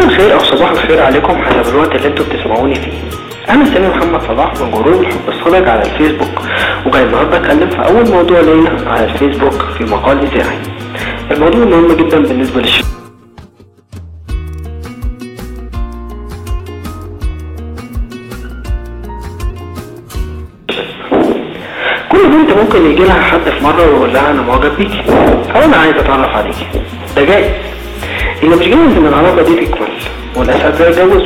مساء الخير او صباح الخير عليكم حسب الوقت اللي انتوا بتسمعوني فيه. انا سامي محمد صلاح من جروب الحب الصادق على الفيسبوك، وجاي النهارده اتكلم في اول موضوع ليا على الفيسبوك في مقال اذاعي. الموضوع مهم جدا بالنسبه للشباب. كل بنت ممكن يجي لها حد في مره ويقول لها انا معجب بيكي او انا عايز اتعرف عليكي، ده جايز. اللي مش جايز ان العلاقه دي تكمل والاسعد زي يتجوزوا.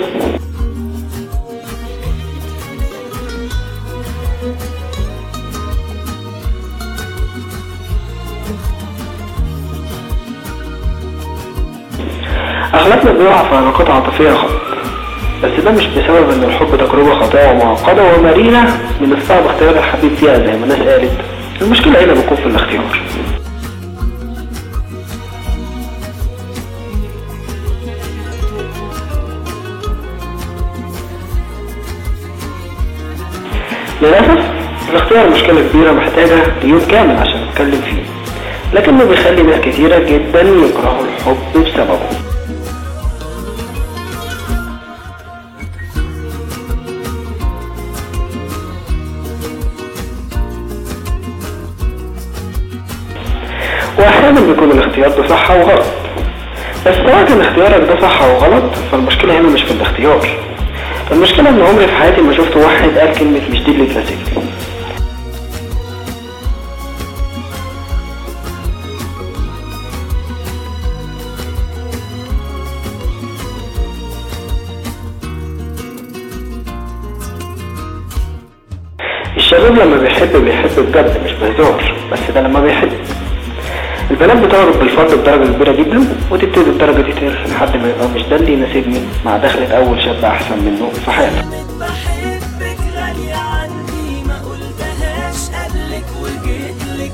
اغلبنا بيقع في علاقات عاطفيه خط، بس ده مش بسبب ان الحب تجربه خاطئه ومعقده ومريره من الصعب اختيار الحبيب فيها زي ما الناس قالت. المشكله هنا بتكون في الاختيار. للاسف الاختيار مشكله كبيره محتاجه يوم كامل عشان نتكلم فيه، لكنه بيخلي ناس كتيره جدا يكرهوا الحب بسببه. واحيانا بيكون الاختيار ده صح او غلط، بس سواء كان اختيارك ده صح او غلط فالمشكله هنا مش في الاختيار. المشكله ان عمري في حياتي ما شفت واحد قال كلمه مش دي اللي تناسبني. الشباب لما بيحب بجد مش بهزار، بس ده لما بيحب. البنات بتعرف بالفضل بدرجة كبيرة جدا وتبتدي الدرجة دي ترخي لحد ما يبقى مش ده اللي يناسبني مع دخلة أول شاب أحسن منه في حياتي. بحبك غالية عندي ما قلتهاش قبلك وجيتلك.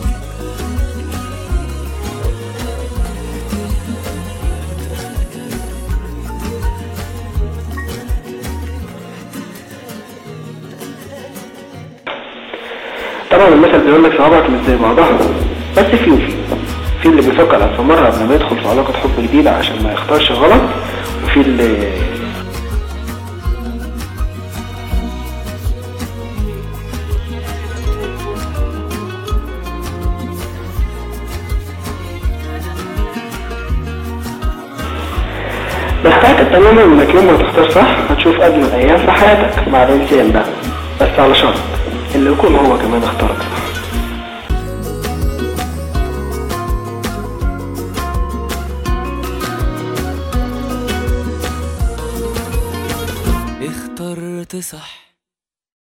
طبعا المثل بيقول لك صوابعك مش زي بعضها، بس في اللي بيفكر ألف مرة قبل ما يدخل في علاقة حب جديدة عشان ما يختارش غلط، وفي اللي بس تأكد تماما انك يوم ما تختار صح هتشوف أجمل أيام في حياتك مع الإنسان ده، بس على شرط اللي يكون هو كمان اختارك صح. اخترت صح.